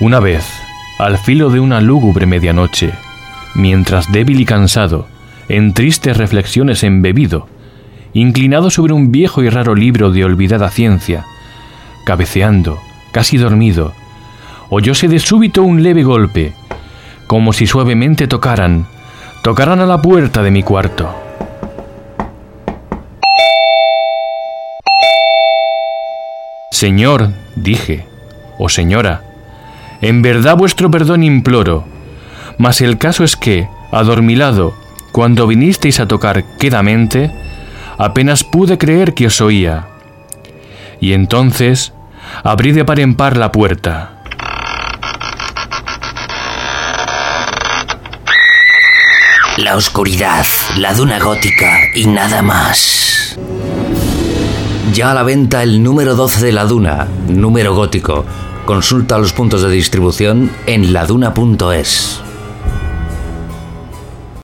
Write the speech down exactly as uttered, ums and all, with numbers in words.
Una vez, al filo de una lúgubre medianoche, mientras débil y cansado, en tristes reflexiones embebido, inclinado sobre un viejo y raro libro de olvidada ciencia, cabeceando, casi dormido, oyóse de súbito un leve golpe, como si suavemente tocaran, tocaran a la puerta de mi cuarto. Señor, dije, o señora, en verdad vuestro perdón imploro, mas el caso es que, adormilado, cuando vinisteis a tocar quedamente, apenas pude creer que os oía. Y entonces abrí de par en par la puerta. La oscuridad, la duna gótica y nada más. Ya a la venta el número doce de La Duna, número gótico. Consulta los puntos de distribución en laduna punto es.